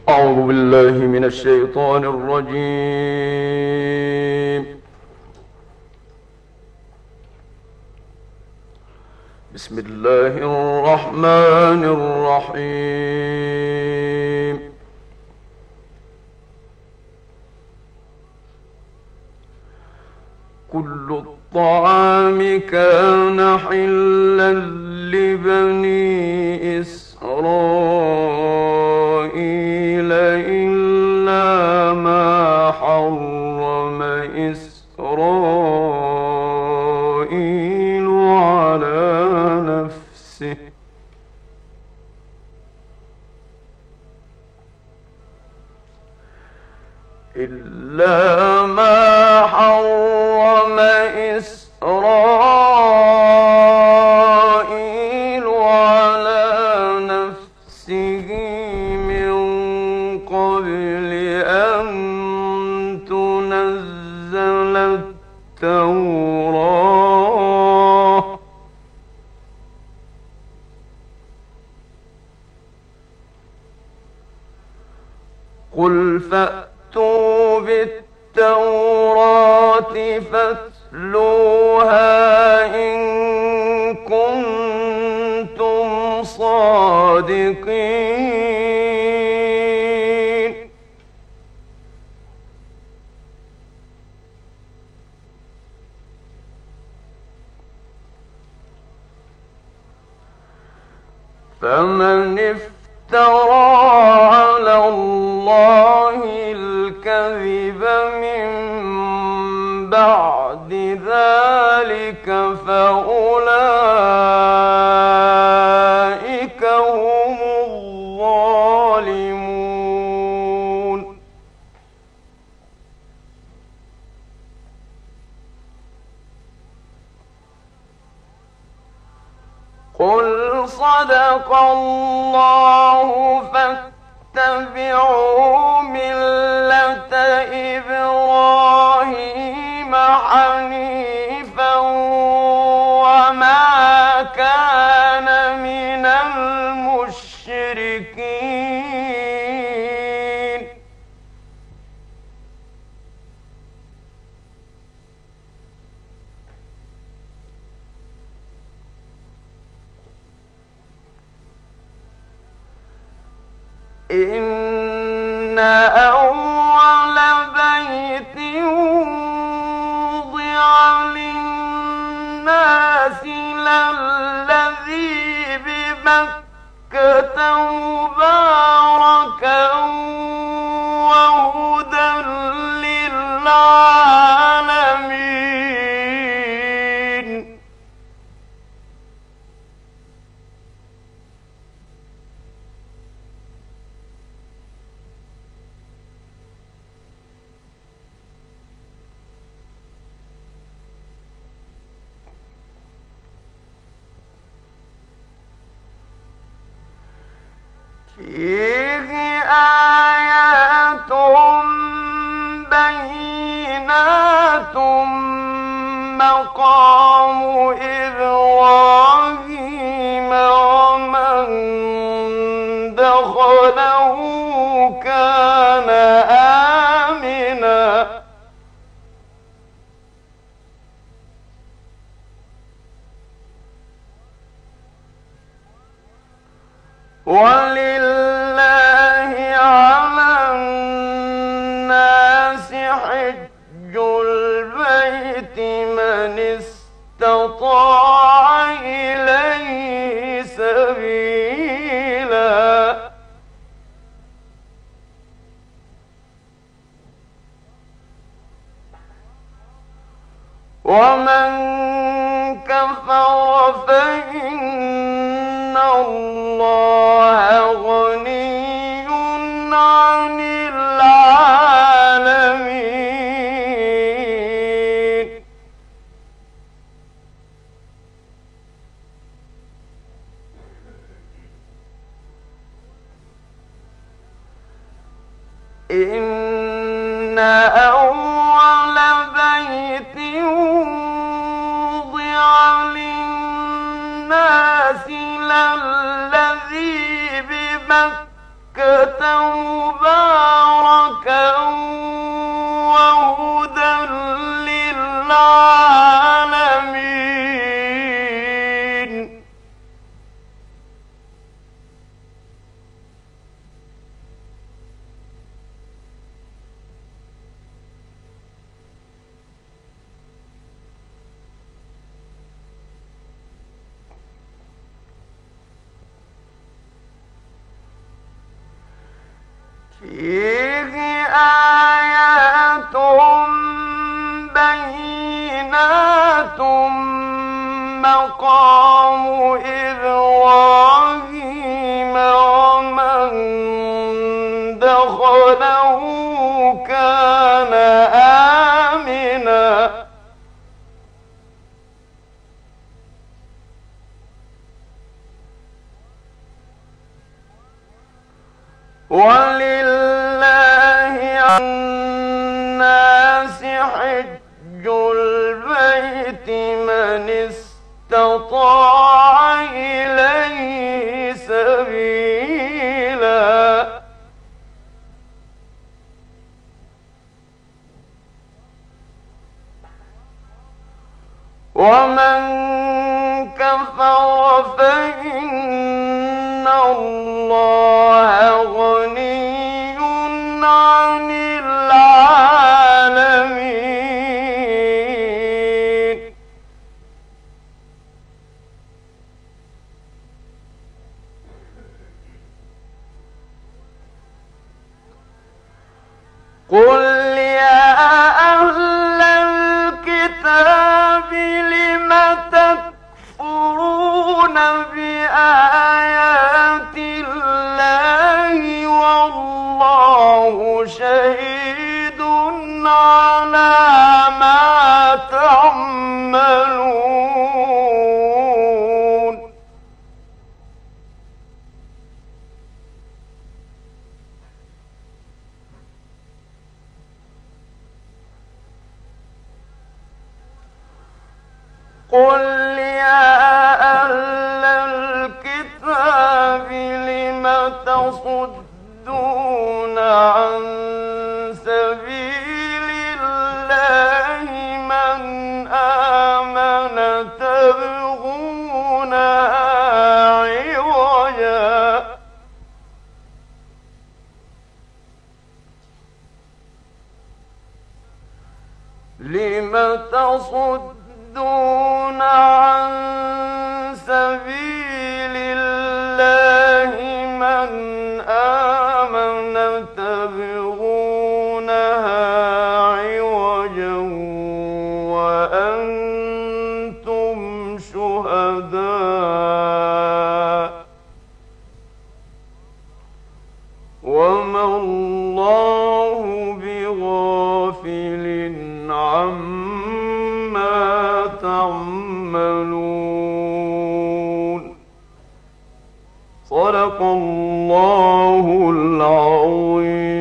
أعوذ بالله من الشيطان الرجيم. بسم الله الرحمن الرحيم. كل الطعام كان حلا لبني إسرائيل إلا ما حرم إسرائيل على نفسه من قبل أن تنزل التوراة قل فأتوا بالتوراة فاتلوها إن كنتم صادقين. فمن افترى على الله الكذب من بعد ذلك فأولئك هم الظالمون. قل صدق الله فاتبعوا ملة إبراهيم حنيفا وما كان من المشركين. إن أول بيت وضع للناس للذي ببكة مباركا وهدى للعالمين. فيه آيات بينات مقام إبراهيم ومن دخله كان آمنا. ولله على الناس حج البيت من استطاع إليه سبيلا. ومن كفر فإن الله غني عن العالمين. إن أول بيت وضع للناس للذي ببكة مباركا فيه آيات بينات مقام إبراهيم ومن دخله كان آمنا ولله على الناس حج البيت من استطاع إليه سبيلا ومن كفر فإن الله غني عن العالمين قل يا أهل الكتاب لم تكفرون بآيات الله والله شهيد على ما تعملون قل يا أهل الكتاب لم تصدون عن سبيل الله من آمن تبغونها عوجا لم تصدون عن سبيل الله من آمن تبغونها عوجا وأنتم شهداء وما الله بغافل عما تعملون صدق الله العظيم.